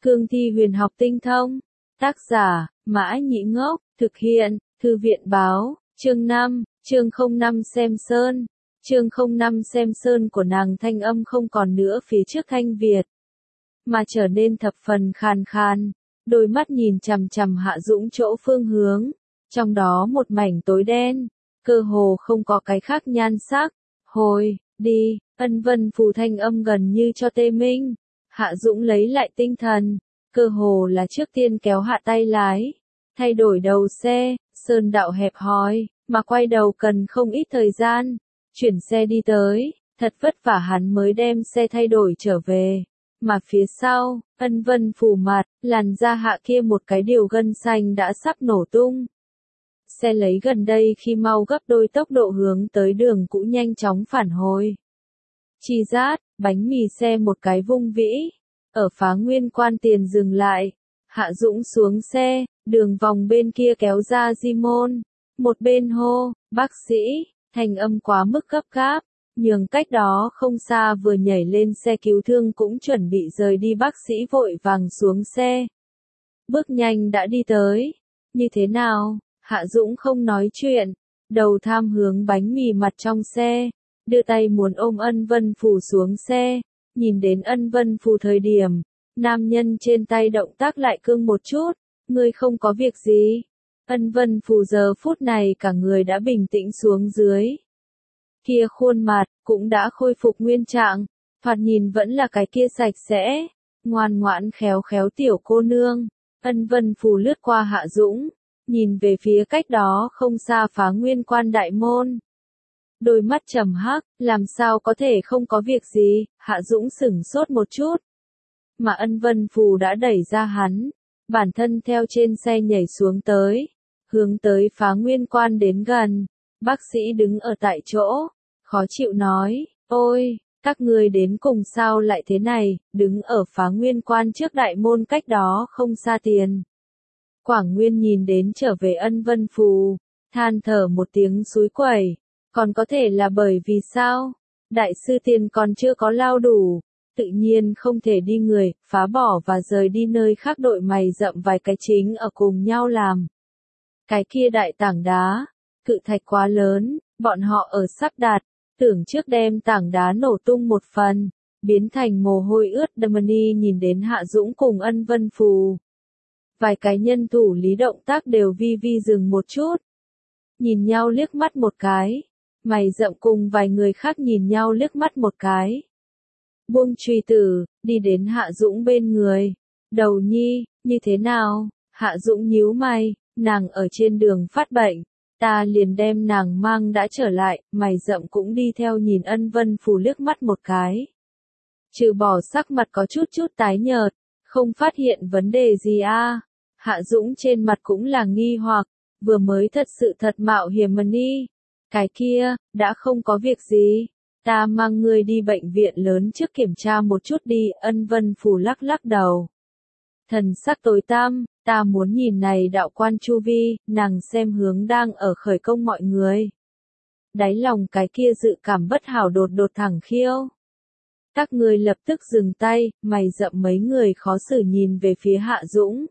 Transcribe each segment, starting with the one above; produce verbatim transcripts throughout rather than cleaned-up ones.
Cương thi huyền học tinh thông. Tác giả, Mã Nhĩ Ngốc, thực hiện, Thư viện báo, chương năm, chương không năm xem sơn. Chương không năm xem sơn của nàng thanh âm không còn nữa phía trước thanh Việt, mà trở nên thập phần khàn khàn, đôi mắt nhìn chằm chằm Hạ Dũng chỗ phương hướng, trong đó một mảnh tối đen, cơ hồ không có cái khác nhan sắc. Hồi, đi, Ân Vân Phù thanh âm gần như cho tê minh. Hạ Dũng lấy lại tinh thần, cơ hồ là trước tiên kéo hạ tay lái, thay đổi đầu xe, sơn đạo hẹp hòi, mà quay đầu cần không ít thời gian, chuyển xe đi tới, thật vất vả hắn mới đem xe thay đổi trở về, mà phía sau, Ân Vân Phù mặt, làn da hạ kia một cái điều gân xanh đã sắp nổ tung. Xe lấy gần đây khi mau gấp đôi tốc độ hướng tới đường cũ nhanh chóng phản hồi. Chi rát, bánh mì xe một cái vung vĩ, ở Phá Nguyên Quan tiền dừng lại, Hạ Dũng xuống xe, đường vòng bên kia kéo ra di môn, một bên hô, bác sĩ, thanh âm quá mức gấp gáp, nhường cách đó không xa vừa nhảy lên xe cứu thương cũng chuẩn bị rời đi bác sĩ vội vàng xuống xe. Bước nhanh đã đi tới, như thế nào, Hạ Dũng không nói chuyện, đầu tham hướng bánh mì mặt trong xe, đưa tay muốn ôm Ân Vân Phù xuống xe, nhìn đến Ân Vân Phù thời điểm, nam nhân trên tay động tác lại cương một chút, ngươi không có việc gì. Ân Vân Phù giờ phút này cả người đã bình tĩnh xuống dưới. Kia khuôn mặt, cũng đã khôi phục nguyên trạng, thoạt nhìn vẫn là cái kia sạch sẽ, ngoan ngoãn khéo khéo tiểu cô nương. Ân Vân Phù lướt qua Hạ Dũng, nhìn về phía cách đó không xa Phá Nguyên Quan đại môn. Đôi mắt trầm hắc, làm sao có thể không có việc gì, Hạ Dũng sửng sốt một chút. Mà Ân Vân Phù đã đẩy ra hắn, bản thân theo trên xe nhảy xuống tới, hướng tới Phá Nguyên Quan đến gần. Bác sĩ đứng ở tại chỗ, khó chịu nói, ôi, các ngươi đến cùng sao lại thế này, đứng ở Phá Nguyên Quan trước đại môn cách đó không xa tiền. Quảng Nguyên nhìn đến trở về Ân Vân Phù, than thở một tiếng xúi quẩy, còn có thể là bởi vì sao? Đại sư tiền còn chưa có lao đủ, tự nhiên không thể đi người, phá bỏ và rời đi nơi khác đội mày rậm vài cái chính ở cùng nhau làm. Cái kia đại tảng đá, cự thạch quá lớn, bọn họ ở sắp đạt, tưởng trước đem tảng đá nổ tung một phần, biến thành mồ hôi ướt. Damani nhìn đến Hạ Dũng cùng Ân Vân Phù. Vài cái nhân thủ lý động tác đều vi vi dừng một chút. Nhìn nhau liếc mắt một cái. Mày rậm cùng vài người khác nhìn nhau liếc mắt một cái. Buông truy tử, đi đến Hạ Dũng bên người. Đầu nhi, như thế nào? Hạ Dũng nhíu mày, nàng ở trên đường phát bệnh. Ta liền đem nàng mang đã trở lại, mày rậm cũng đi theo nhìn Ân Vân Phù liếc mắt một cái. Trừ bỏ sắc mặt có chút chút tái nhợt, không phát hiện vấn đề gì a. À. Hạ Dũng trên mặt cũng là nghi hoặc, vừa mới thật sự thật mạo hiểm mà đi. Cái kia, đã không có việc gì, ta mang ngươi đi bệnh viện lớn trước kiểm tra một chút đi. Ân Vân Phù lắc lắc đầu. Thần sắc tối tăm, ta muốn nhìn này đạo quan chu vi, nàng xem hướng đang ở khởi công mọi người. Đáy lòng cái kia dự cảm bất hảo đột đột thẳng khiêu. Các người lập tức dừng tay, mày rậm mấy người khó xử nhìn về phía Hạ Dũng.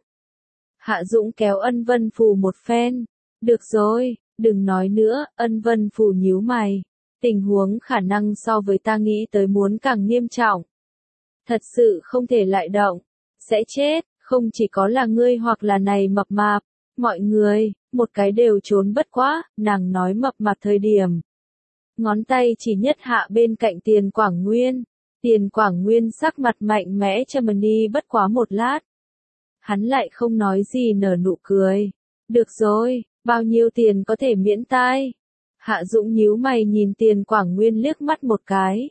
Hạ Dũng kéo Ân Vân Phù một phen. Được rồi, đừng nói nữa. Ân Vân Phù nhíu mày. Tình huống khả năng so với ta nghĩ tới muốn càng nghiêm trọng. Thật sự không thể lại động. Sẽ chết, không chỉ có là ngươi hoặc là này mập mạp. Mọi người, một cái đều trốn bất quá, nàng nói mập mạp thời điểm. Ngón tay chỉ nhất hạ bên cạnh Tiền Quảng Nguyên. Tiền Quảng Nguyên sắc mặt mạnh mẽ châm đi bất quá một lát. Hắn lại không nói gì nở nụ cười. Được rồi, bao nhiêu tiền có thể miễn tai? Hạ Dũng nhíu mày nhìn Tiền Quảng Nguyên liếc mắt một cái.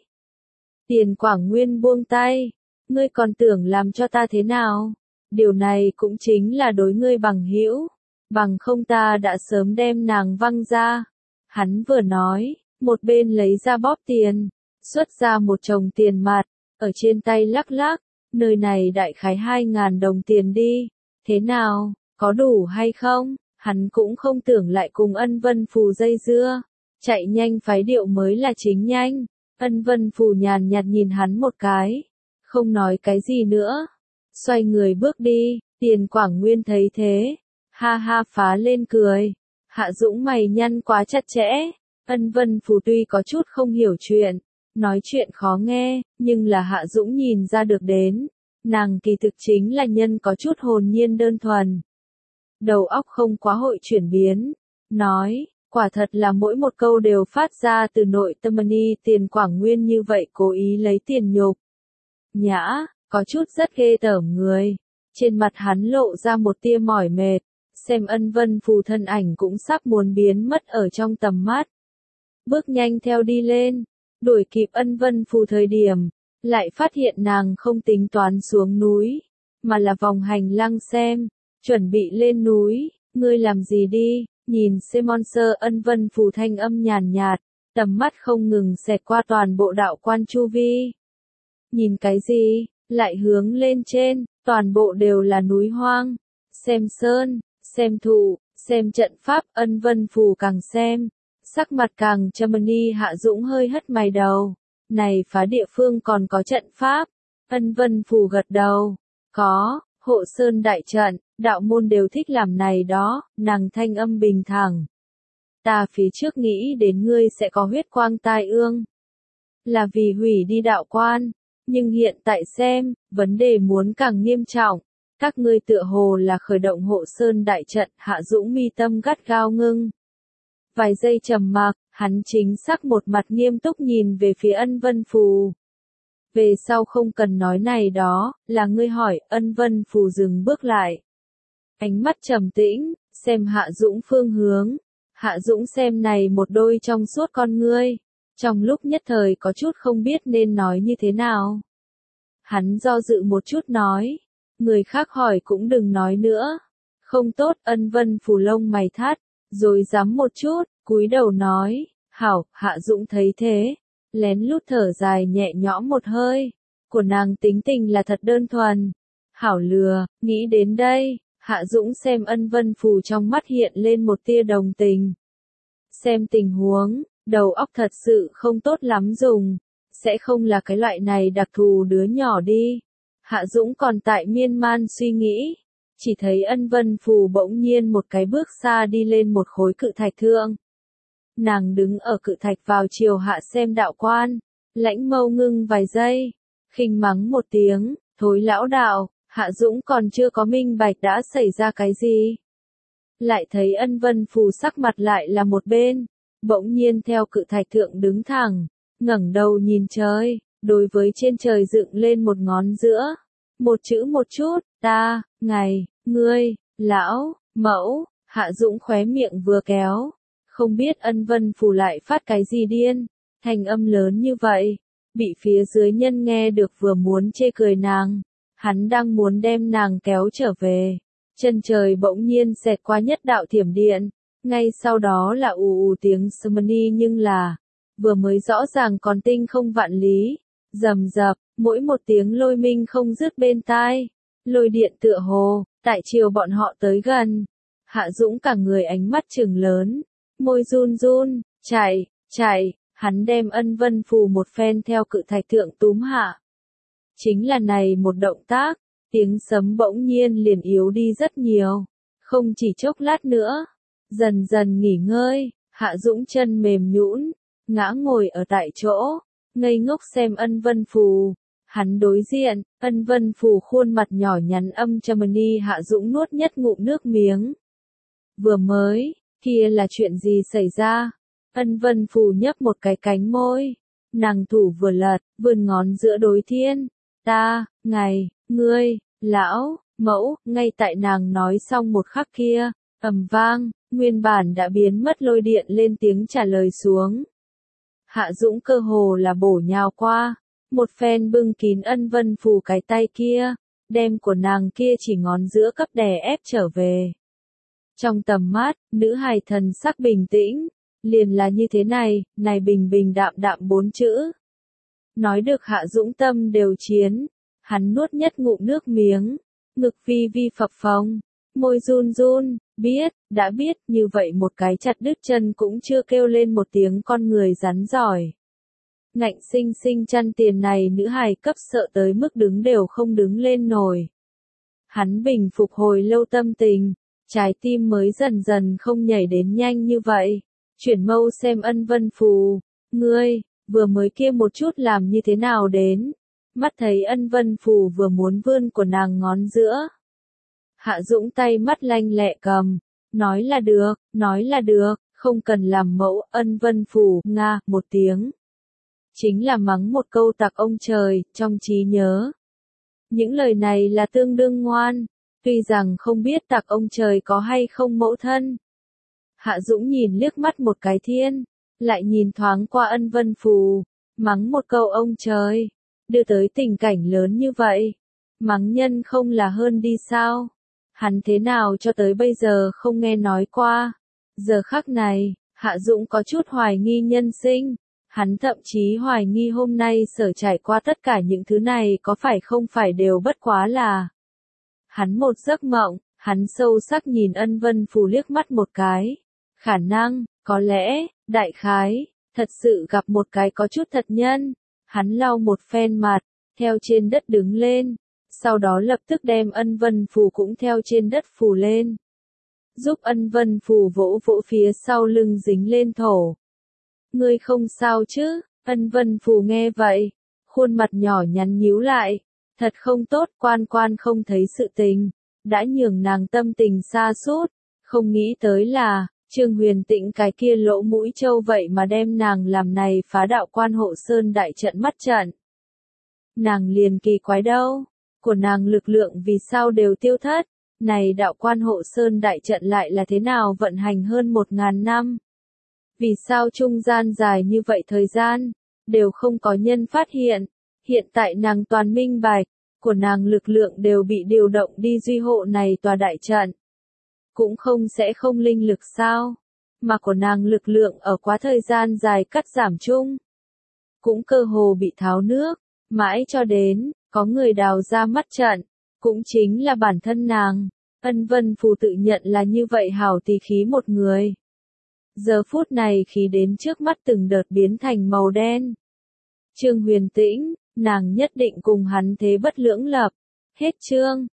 Tiền Quảng Nguyên buông tay. Ngươi còn tưởng làm cho ta thế nào? Điều này cũng chính là đối ngươi bằng hữu. Bằng không ta đã sớm đem nàng văng ra. Hắn vừa nói, một bên lấy ra bóp tiền, xuất ra một chồng tiền mặt, ở trên tay lắc lắc. Nơi này đại khái hai ngàn đồng tiền đi. Thế nào, có đủ hay không? Hắn cũng không tưởng lại cùng Ân Vân Phù dây dưa. Chạy nhanh phái điệu mới là chính nhanh. Ân Vân Phù nhàn nhạt nhìn hắn một cái. Không nói cái gì nữa. xoay người bước đi. Tiền Quảng Nguyên thấy thế, ha ha phá lên cười. Hạ Dũng mày nhăn quá chặt chẽ. Ân Vân Phù tuy có chút không hiểu chuyện, nói chuyện khó nghe, nhưng là Hạ Dũng nhìn ra được đến. Nàng kỳ thực chính là nhân có chút hồn nhiên đơn thuần. Đầu óc không quá hội chuyển biến. Nói, quả thật là mỗi một câu đều phát ra từ nội tâm ni. Tiền Quảng Nguyên như vậy cố ý lấy tiền nhục nhã, có chút rất ghê tởm người. Trên mặt hắn lộ ra một tia mỏi mệt, xem Ân Vân Phù thân ảnh cũng sắp muốn biến mất ở trong tầm mắt. Bước nhanh theo đi lên, đuổi kịp Ân Vân Phù thời điểm, lại phát hiện nàng không tính toán xuống núi, mà là vòng hành lang xem, chuẩn bị lên núi. Ngươi làm gì đi? Nhìn Simon Sơ. Ân Vân Phù thanh âm nhàn nhạt, tầm mắt không ngừng xẹt qua toàn bộ đạo quan chu vi. Nhìn cái gì? Lại hướng lên trên, toàn bộ đều là núi hoang. Xem sơn, xem thụ, xem trận pháp. Ân Vân Phù càng xem, sắc mặt càng trầm ni. Hạ Dũng hơi hất mày đầu. Này phá địa phương còn có trận pháp. Ân Vân Phù gật đầu. Có, hộ sơn đại trận, đạo môn đều thích làm này đó. Nàng thanh âm bình thẳng. Ta phía trước nghĩ đến ngươi sẽ có huyết quang tai ương, là vì hủy đi đạo quan. Nhưng hiện tại xem, vấn đề muốn càng nghiêm trọng. Các ngươi tựa hồ là khởi động hộ sơn đại trận. Hạ Dũng mi tâm gắt gao ngưng. Vài giây trầm mặc, hắn chính xác một mặt nghiêm túc nhìn về phía Ân Vân Phù. Về sau không cần nói này đó, là ngươi hỏi. Ân Vân Phù dừng bước lại. Ánh mắt trầm tĩnh, xem Hạ Dũng phương hướng. Hạ Dũng xem này một đôi trong suốt con ngươi. Trong lúc nhất thời có chút không biết nên nói như thế nào. Hắn do dự một chút nói. Người khác hỏi cũng đừng nói nữa. Không tốt. Ân Vân Phù lông mày thắt, rồi dám một chút, cúi đầu nói. Hảo. Hạ Dũng thấy thế, lén lút thở dài nhẹ nhõm một hơi. Của nàng tính tình là thật đơn thuần. Hảo lừa. Nghĩ đến đây, Hạ Dũng xem Ân Vân Phù trong mắt hiện lên một tia đồng tình. Xem tình huống, đầu óc thật sự không tốt lắm dùng. Sẽ không là cái loại này đặc thù đứa nhỏ đi. Hạ Dũng còn tại miên man suy nghĩ. Chỉ thấy Ân Vân Phù bỗng nhiên một cái bước xa đi lên một khối cự thạch thượng. Nàng đứng ở cự thạch vào chiều hạ xem đạo quan. Lãnh mâu ngưng vài giây. Khinh mắng một tiếng, thối lão đạo. Hạ Dũng còn chưa có minh bạch đã xảy ra cái gì. Lại thấy Ân Vân Phù sắc mặt lại là một bên. Bỗng nhiên theo cự thạch thượng đứng thẳng. Ngẩng đầu nhìn trời, đối với trên trời dựng lên một ngón giữa. Một chữ một chút, ta, ngày, ngươi, lão, mẫu. Hạ Dũng khóe miệng vừa kéo. Không biết Ân Vân Phù lại phát cái gì điên. Thành âm lớn như vậy. Bị phía dưới nhân nghe được vừa muốn chê cười nàng. Hắn đang muốn đem nàng kéo trở về. Chân trời bỗng nhiên xẹt qua nhất đạo thiểm điện. Ngay sau đó là ù ù tiếng Smani nhưng là. Vừa mới rõ ràng còn tinh không vạn lý. Rầm rập, mỗi một tiếng lôi minh không dứt bên tai. Lôi điện tựa hồ, tại chiều bọn họ tới gần. Hạ Dũng cả người ánh mắt trừng lớn. Môi run run, chạy, chạy. Hắn đem Ân Vân Phù một phen theo cự thạch thượng túm hạ. Chính là này một động tác, tiếng sấm bỗng nhiên liền yếu đi rất nhiều. Không chỉ chốc lát nữa, dần dần nghỉ ngơi, Hạ Dũng chân mềm nhũn, ngã ngồi ở tại chỗ, ngây ngốc xem Ân Vân Phù. Hắn đối diện, Ân Vân Phù khuôn mặt nhỏ nhắn âm trầm ni. Hạ Dũng nuốt nhất ngụm nước miếng. Vừa mới, kia là chuyện gì xảy ra? Ân Vân Phù nhấp một cái cánh môi. Nàng thủ vừa lật, vươn ngón giữa đối thiên. Ta, ngày, ngươi, lão, mẫu. Ngay tại nàng nói xong một khắc kia, ầm vang, nguyên bản đã biến mất lôi điện lên tiếng trả lời xuống. Hạ Dũng cơ hồ là bổ nhào qua. Một phen bưng kín Ân Vân Phù cái tay kia. Đem của nàng kia chỉ ngón giữa cấp đè ép trở về. Trong tầm mắt, nữ hài thần sắc bình tĩnh. Liền là như thế này, này bình bình đạm đạm bốn chữ. Nói được Hạ Dũng tâm đều chiến. Hắn nuốt nhất ngụm nước miếng. Ngực vi vi phập phồng. Môi run run, biết, đã biết, như vậy một cái chặt đứt chân cũng chưa kêu lên một tiếng con người rắn giỏi. Ngạnh sinh sinh chăn tiền này nữ hài cấp sợ tới mức đứng đều không đứng lên nổi. Hắn bình phục hồi lâu tâm tình, trái tim mới dần dần không nhảy đến nhanh như vậy. Chuyển mâu xem Ân Vân Phù, ngươi, vừa mới kia một chút làm như thế nào đến? Mắt thấy Ân Vân Phù vừa muốn vươn của nàng ngón giữa. Hạ Dũng tay mắt lanh lẹ cầm, nói là được, nói là được, không cần làm mẫu. Ân Vân Phù, nga, một tiếng. Chính là mắng một câu tặc ông trời, trong trí nhớ. Những lời này là tương đương ngoan, tuy rằng không biết tặc ông trời có hay không mẫu thân. Hạ Dũng nhìn liếc mắt một cái thiên, lại nhìn thoáng qua Ân Vân Phù, mắng một câu ông trời, đưa tới tình cảnh lớn như vậy. Mắng nhân không là hơn đi sao? Hắn thế nào cho tới bây giờ không nghe nói qua. Giờ khắc này, Hạ Dũng có chút hoài nghi nhân sinh. Hắn thậm chí hoài nghi hôm nay sở trải qua tất cả những thứ này có phải không phải đều bất quá là. Hắn một giấc mộng, hắn sâu sắc nhìn Ân Vân Phù liếc mắt một cái. Khả năng, có lẽ, đại khái, thật sự gặp một cái có chút thật nhân. Hắn lau một phen mặt, theo trên đất đứng lên, sau đó lập tức đem Ân Vân Phù cũng theo trên đất phù lên. Giúp Ân Vân Phù vỗ vỗ phía sau lưng dính lên thổ. Ngươi không sao chứ? Ân Vân Phù nghe vậy, khuôn mặt nhỏ nhắn nhíu lại, thật không tốt, quan quan không thấy sự tình, đã nhường nàng tâm tình xa sút, không nghĩ tới là, Trương Huyền Tĩnh cái kia lỗ mũi trâu vậy mà đem nàng làm này phá đạo quan hộ sơn đại trận mắt trận. Nàng liền kỳ quái đâu, của nàng lực lượng vì sao đều tiêu thất, này đạo quan hộ sơn đại trận lại là thế nào vận hành hơn một ngàn năm. Vì sao trung gian dài như vậy thời gian, đều không có nhân phát hiện, hiện tại nàng toàn minh bạch, của nàng lực lượng đều bị điều động đi duy hộ này tòa đại trận. Cũng không sẽ không linh lực sao, mà của nàng lực lượng ở quá thời gian dài cắt giảm chung. Cũng cơ hồ bị tháo nước, mãi cho đến, có người đào ra mắt trận, cũng chính là bản thân nàng. Ân Vân Phù tự nhận là như vậy hảo tỷ khí một người. Giờ phút này khí đến trước mắt từng đợt biến thành màu đen. Trương Huyền Tĩnh, nàng nhất định cùng hắn thế bất lưỡng lập. Hết chương.